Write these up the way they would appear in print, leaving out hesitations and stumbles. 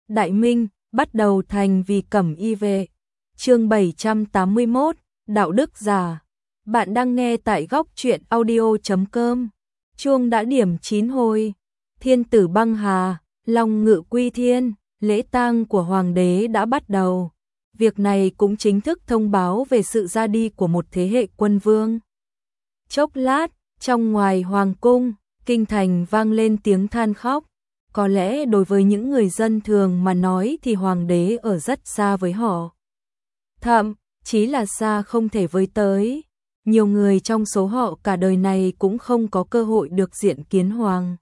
Đại Minh, bắt đầu thành vì cẩm y vệ. Chương 781, đạo đức giả. Bạn đang nghe tại góc truyện audio.com. Chuông đã điểm 9 hồi. Thiên tử băng hà, long ngự quy thiên, lễ tang của hoàng đế đã bắt đầu. Việc này cũng chính thức thông báo về sự ra đi của một thế hệ quân vương. Chốc lát, trong ngoài hoàng cung, kinh thành vang lên tiếng than khóc. Có lẽ đối với những người dân thường mà nói thì hoàng đế ở rất xa với họ. Thậm chí là xa không thể với tới. Nhiều người trong số họ cả đời này cũng không có cơ hội được diện kiến hoàng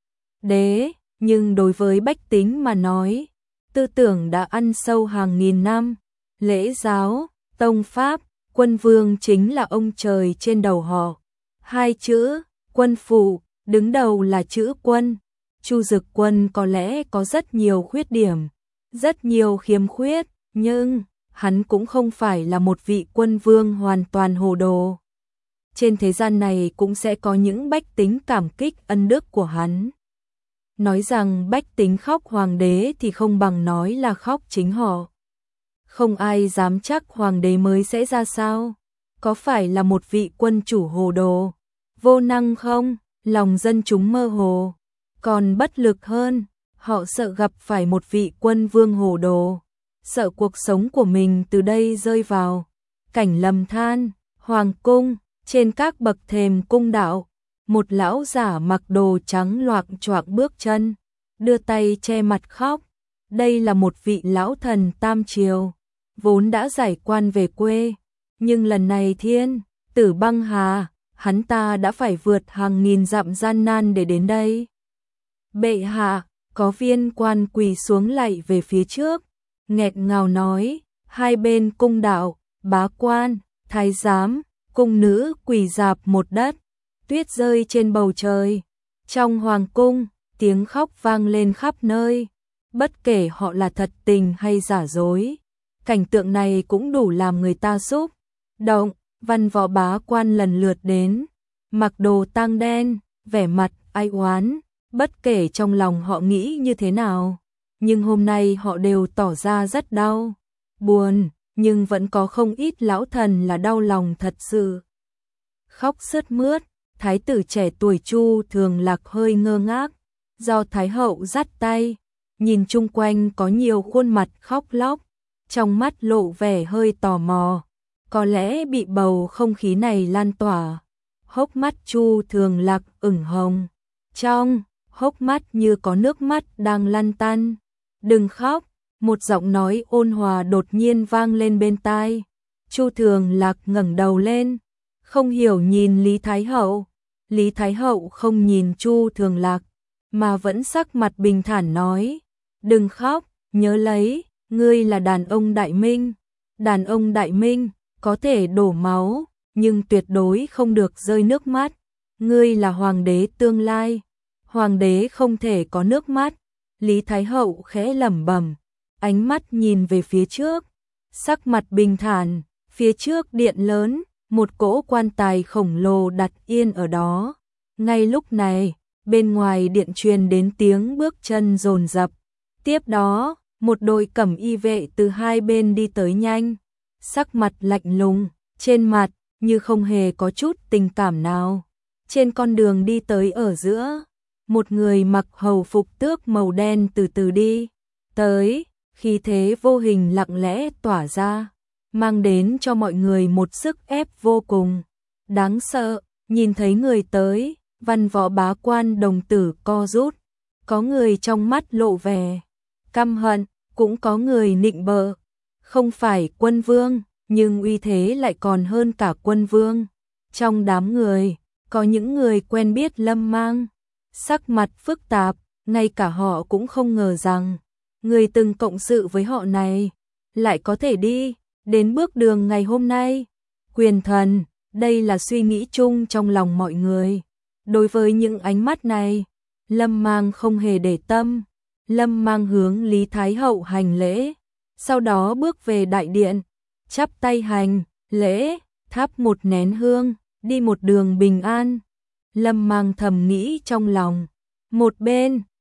đế, nhưng đối với bách tính mà nói, tư tưởng đã ăn sâu hàng nghìn năm. Lễ giáo, tông pháp, quân vương chính là ông trời trên đầu họ. Hai chữ, quân phụ, đứng đầu là chữ quân. Chu Dực Quân có lẽ có rất nhiều khuyết điểm, rất nhiều khiếm khuyết, nhưng hắn cũng không phải là một vị quân vương hoàn toàn hồ đồ. Trên thế gian này cũng sẽ có những bách tính cảm kích ân đức của hắn. Nói rằng bách tính khóc hoàng đế thì không bằng nói là khóc chính họ. Không ai dám chắc hoàng đế mới sẽ ra sao. Có phải là một vị quân chủ hồ đồ, vô năng không? Lòng dân chúng mơ hồ. Còn bất lực hơn, họ sợ gặp phải một vị quân vương hồ đồ, sợ cuộc sống của mình từ đây rơi vào cảnh lầm than. Hoàng cung, trên các bậc thềm cung đạo, một lão giả mặc đồ trắng loạng choạng bước chân, đưa tay che mặt khóc. Đây là một vị lão thần Tam Triều, vốn đã giải quan về quê, nhưng lần này thiên tử băng hà, hắn ta đã phải vượt hàng nghìn dặm gian nan để đến đây. Bệ hạ, có viên quan quỳ xuống lạy về phía trước, nghẹn ngào nói, hai bên cung đạo, bá quan, thái giám, cung nữ quỳ rạp một đất, tuyết rơi trên bầu trời. Trong hoàng cung, tiếng khóc vang lên khắp nơi, bất kể họ là thật tình hay giả dối. Cảnh tượng này cũng đủ làm người ta xúc động. Văn võ bá quan lần lượt đến, mặc đồ tang đen, vẻ mặt ai oán. Bất kể trong lòng họ nghĩ như thế nào, nhưng hôm nay họ đều tỏ ra rất đau, buồn, nhưng vẫn có không ít lão thần là đau lòng thật sự. Khóc sướt mướt, thái tử trẻ tuổi Chu Thường Lạc hơi ngơ ngác, do thái hậu dắt tay, nhìn chung quanh có nhiều khuôn mặt khóc lóc, trong mắt lộ vẻ hơi tò mò, có lẽ bị bầu không khí này lan tỏa. Hốc mắt Chu Thường Lạc ửng hồng, trong hốc mắt như có nước mắt đang lăn tăn. Đừng khóc, một giọng nói ôn hòa đột nhiên vang lên bên tai. Chu Thường Lạc ngẩng đầu lên, không hiểu nhìn Lý Thái Hậu. Lý Thái Hậu không nhìn Chu Thường Lạc, mà vẫn sắc mặt bình thản nói, đừng khóc, nhớ lấy, ngươi là đàn ông Đại Minh. Đàn ông Đại Minh có thể đổ máu, nhưng tuyệt đối không được rơi nước mắt. Ngươi là hoàng đế tương lai, hoàng đế không thể có nước mắt. Lý Thái Hậu khẽ lẩm bẩm, ánh mắt nhìn về phía trước, sắc mặt bình thản. Phía trước điện lớn, một cỗ quan tài khổng lồ đặt yên ở đó. Ngay lúc này, bên ngoài điện truyền đến tiếng bước chân dồn dập. Tiếp đó, một đội cẩm y vệ từ hai bên đi tới nhanh, sắc mặt lạnh lùng, trên mặt như không hề có chút tình cảm nào. Trên con đường đi tới ở giữa, một người mặc hầu phục tước màu đen từ từ đi tới, khí thế vô hình lặng lẽ tỏa ra, mang đến cho mọi người một sức ép vô cùng đáng sợ. Nhìn thấy người tới, văn võ bá quan đồng tử co rút, có người trong mắt lộ vẻ căm hận, cũng có người nịnh bợ. Không phải quân vương, nhưng uy thế lại còn hơn cả quân vương. Trong đám người, có những người quen biết Lâm Mang, sắc mặt phức tạp, ngay cả họ cũng không ngờ rằng người từng cộng sự với họ này lại có thể đi đến bước đường ngày hôm nay. Quyền thần, đây là suy nghĩ chung trong lòng mọi người. Đối với những ánh mắt này, Lâm Mang không hề để tâm. Lâm Mang hướng Lý Thái Hậu hành lễ, sau đó bước về đại điện, chắp tay hành lễ, thắp một nén hương, đi một đường bình an. Lâm Mang thầm nghĩ trong lòng. Một bên,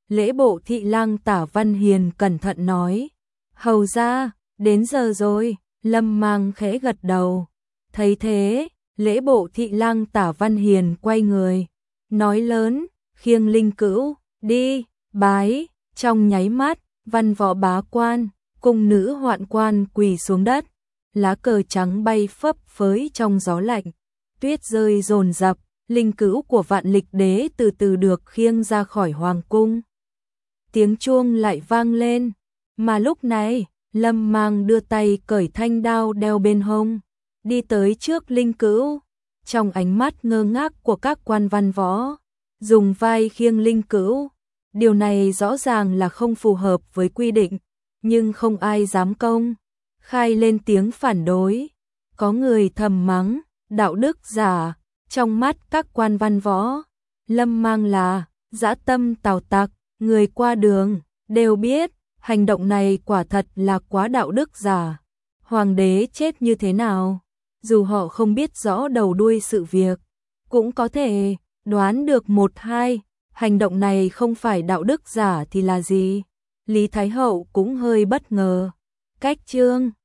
Lễ bộ thị lang Tả Văn Hiền cẩn thận nói. Hầu ra, đến giờ rồi, Lâm Mang khẽ gật đầu. Thấy thế, lễ bộ thị lang Tả Văn Hiền quay người, nói lớn, khiêng linh cữu, đi, bái, trong nháy mắt, văn võ bá quan, cung nữ hoạn quan quỳ xuống đất, lá cờ trắng bay phấp phới trong gió lạnh, tuyết rơi dồn dập, linh cữu của Vạn Lịch Đế từ từ được khiêng ra khỏi hoàng cung. Tiếng chuông lại vang lên, mà lúc này, Lâm Mang đưa tay cởi thanh đao đeo bên hông, đi tới trước linh cữu, trong ánh mắt ngơ ngác của các quan văn võ, dùng vai khiêng linh cữu. Điều này rõ ràng là không phù hợp với quy định, nhưng không ai dám công khai lên tiếng phản đối. Có người thầm mắng, đạo đức giả, trong mắt các quan văn võ, Lâm Mang là dã tâm tào tặc, người qua đường đều biết, hành động này quả thật là quá đạo đức giả. Hoàng đế chết như thế nào, dù họ không biết rõ đầu đuôi sự việc, cũng có thể đoán được một hai, hành động này không phải đạo đức giả thì là gì. Lý Thái Hậu cũng hơi bất ngờ. Cách chương